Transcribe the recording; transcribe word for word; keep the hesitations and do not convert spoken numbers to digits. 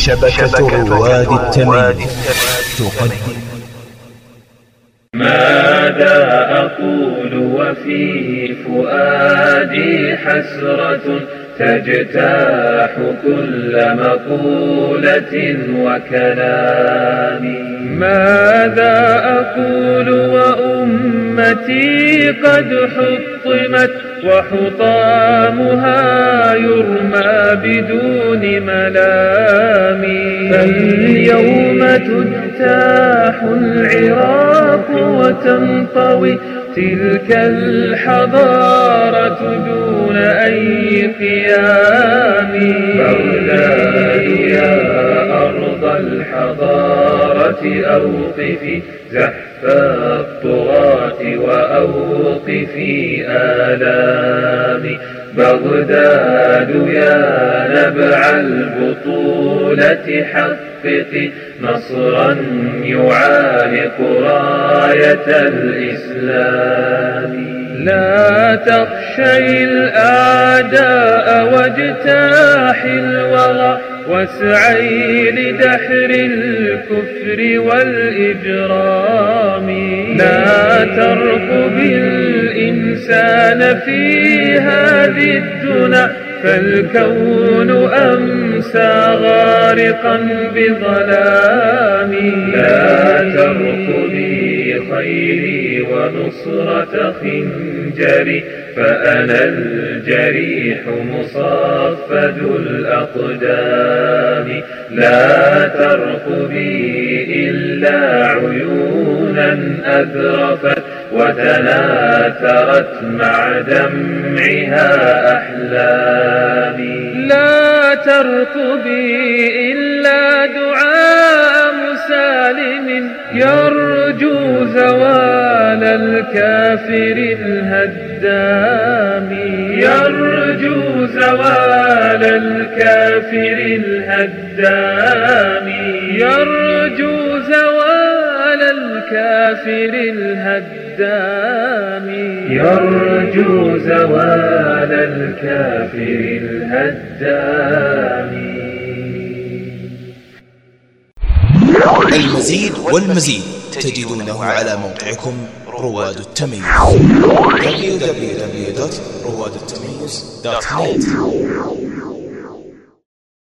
شبكة رواد التمييز تقدم. ماذا أقول وفي فؤادي حسرة تجتاح كل مقولة وكلام. ماذا أقول وأمتي قد حطمت وحطامها يرمى بدون ملام. فاليوم تجتاح العراق وتنطوي تلك الحضارة دون أي قيام. بغداد يا أرض الحضارة أوقفي زحف الطغاة وأوقفي آلامي. بغداد يا نبع البطولة حققي نصرا يعانق راية الإسلام. لا تخشي الأعداء واجتاحي الوغى واسعي لدحر الكفر والإجرام. لا ترقبي الإنسان في هذه الدنيا فالكون أمسى غارقا بظلام. لا ترقبي خيري ونصرة خنجري فأنا الجريح مصفد الأقدام. لا ترقبي إلا عيونا أذرفت وتناثرت مع دمعها أحلامي. لا ترقبي إلا دعاء مسالم يرجو زوال الكافر الهدام. يرجو زوال الكافر الهدام. يرجو زوال الكافر الهدام. يرجو زوال الكافر الهدام. المزيد والمزيد تجدونه على موقعكم رواد التمييز دبليو دبليو دبليو دوت رواد التمييز دوت نت.